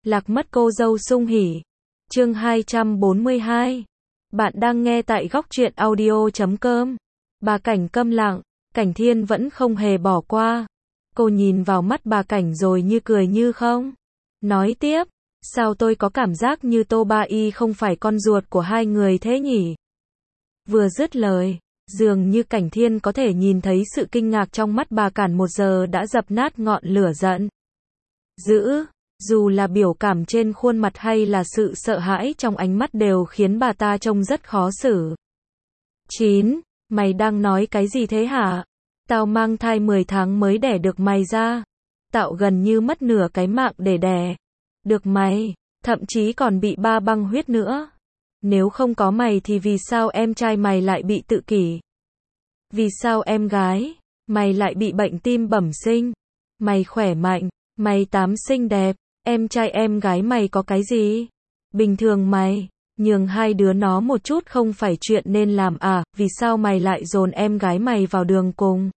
Lạc mất cô dâu sung hỉ. Chương 242. Bạn đang nghe tại góc truyện audio.com. Bà Cảnh câm lặng, Cảnh Thiên vẫn không hề bỏ qua. Cô nhìn vào mắt bà Cảnh rồi như cười như không. Nói tiếp, sao tôi có cảm giác như Tô Ba Y không phải con ruột của hai người thế nhỉ? Vừa dứt lời, dường như Cảnh Thiên có thể nhìn thấy sự kinh ngạc trong mắt bà Cản một giờ đã dập nát ngọn lửa giận. Dù là biểu cảm trên khuôn mặt hay là sự sợ hãi trong ánh mắt đều khiến bà ta trông rất khó xử. Mày đang nói cái gì thế hả? Tao mang thai 10 tháng mới đẻ được mày ra. Tao gần như mất nửa cái mạng để đẻ được mày, thậm chí còn bị ba băng huyết nữa. Nếu không có mày thì vì sao em trai mày lại bị tự kỷ? Vì sao em gái mày lại bị bệnh tim bẩm sinh? Mày khỏe mạnh, mày tám xinh đẹp, em trai em gái mày có cái gì? Bình thường mày nhường hai đứa nó một chút không phải chuyện nên làm à, vì sao mày lại dồn em gái mày vào đường cùng?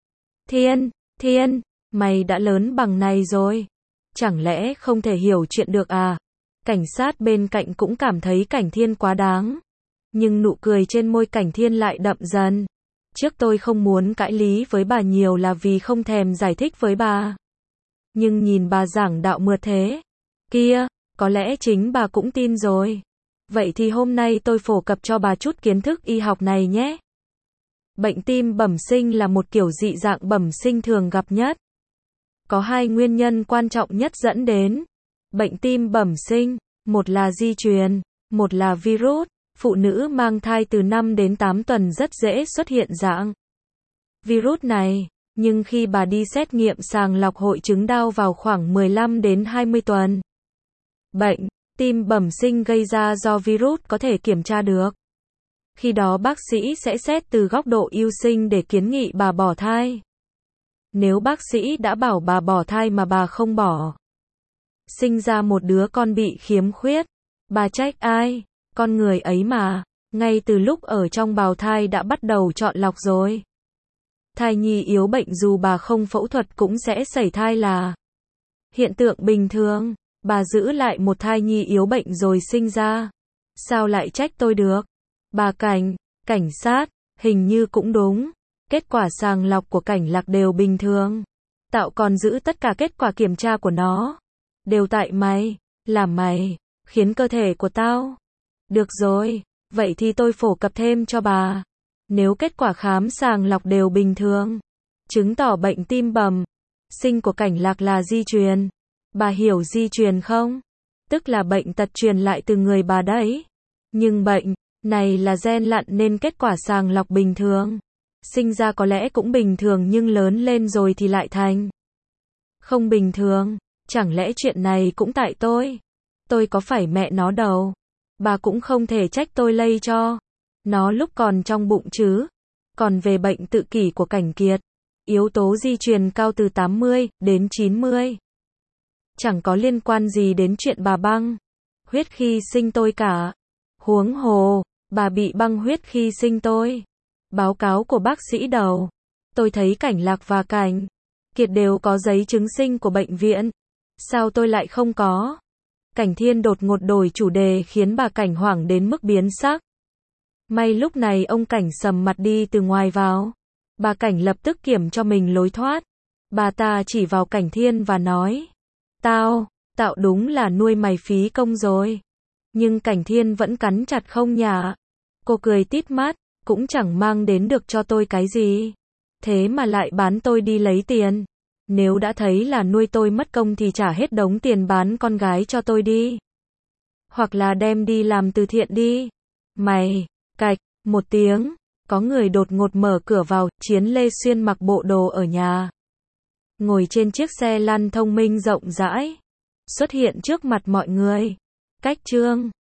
Thiên, mày đã lớn bằng này rồi, chẳng lẽ không thể hiểu chuyện được à? Cảnh sát bên cạnh cũng cảm thấy Cảnh Thiên quá đáng, nhưng nụ cười trên môi Cảnh Thiên lại đậm dần. Trước tôi không muốn cãi lý với bà nhiều là vì không thèm giải thích với bà. Nhưng nhìn bà giảng đạo mượt thế kia, có lẽ chính bà cũng tin rồi. Vậy thì hôm nay tôi phổ cập cho bà chút kiến thức y học này nhé. Bệnh tim bẩm sinh là một kiểu dị dạng bẩm sinh thường gặp nhất. Có hai nguyên nhân quan trọng nhất dẫn đến bệnh tim bẩm sinh, một là di truyền, một là virus. Phụ nữ mang thai từ 5 đến 8 tuần rất dễ xuất hiện dạng virus này, nhưng khi bà đi xét nghiệm sàng lọc hội chứng đau vào khoảng 15 đến 20 tuần. Bệnh tim bẩm sinh gây ra do virus có thể kiểm tra được. Khi đó bác sĩ sẽ xét từ góc độ yêu sinh để kiến nghị bà bỏ thai. Nếu bác sĩ đã bảo bà bỏ thai mà bà không bỏ, sinh ra một đứa con bị khiếm khuyết, bà trách ai? Con người ấy mà, ngay từ lúc ở trong bào thai đã bắt đầu chọn lọc rồi. Thai nhi yếu bệnh dù bà không phẫu thuật cũng sẽ sẩy thai là hiện tượng bình thường. Bà giữ lại một thai nhi yếu bệnh rồi sinh ra, sao lại trách tôi được? Bà cảnh sát, hình như cũng đúng. Kết quả sàng lọc của Cảnh Lạc đều bình thường. Tạo còn giữ tất cả kết quả kiểm tra của nó. Đều tại mày, là mày khiến cơ thể của tao. Được rồi, vậy thì tôi phổ cập thêm cho bà. Nếu kết quả khám sàng lọc đều bình thường, chứng tỏ bệnh tim bẩm sinh của Cảnh Lạc là di truyền. Bà hiểu di truyền không? Tức là bệnh tật truyền lại từ người bà đấy. Nhưng bệnh này là gen lặn nên kết quả sàng lọc bình thường. Sinh ra có lẽ cũng bình thường nhưng lớn lên rồi thì lại thành không bình thường. Chẳng lẽ chuyện này cũng tại tôi? Tôi có phải mẹ nó đâu. Bà cũng không thể trách tôi lây cho nó lúc còn trong bụng chứ. Còn về bệnh tự kỷ của Cảnh Kiệt, yếu tố di truyền cao từ 80 đến 90. Chẳng có liên quan gì đến chuyện bà băng huyết khi sinh tôi cả. Huống hồ, bà bị băng huyết khi sinh tôi. Báo cáo của bác sĩ đầu, tôi thấy Cảnh Lạc và Cảnh Kiệt đều có giấy chứng sinh của bệnh viện. Sao tôi lại không có? Cảnh Thiên đột ngột đổi chủ đề khiến bà Cảnh hoảng đến mức biến sắc. May lúc này ông Cảnh sầm mặt đi từ ngoài vào. Bà Cảnh lập tức kiểm cho mình lối thoát. Bà ta chỉ vào Cảnh Thiên và nói, Tạo đúng là nuôi mày phí công rồi. Nhưng Cảnh Thiên vẫn cắn chặt không nhả. Cô cười tít mắt, cũng chẳng mang đến được cho tôi cái gì. Thế mà lại bán tôi đi lấy tiền. Nếu đã thấy là nuôi tôi mất công thì trả hết đống tiền bán con gái cho tôi đi. Hoặc là đem đi làm từ thiện đi. Mày, cạch, một tiếng, có người đột ngột mở cửa vào, Chiến Lê Xuyên mặc bộ đồ ở nhà. Ngồi trên chiếc xe lăn thông minh rộng rãi. Xuất hiện trước mặt mọi người. Cách chương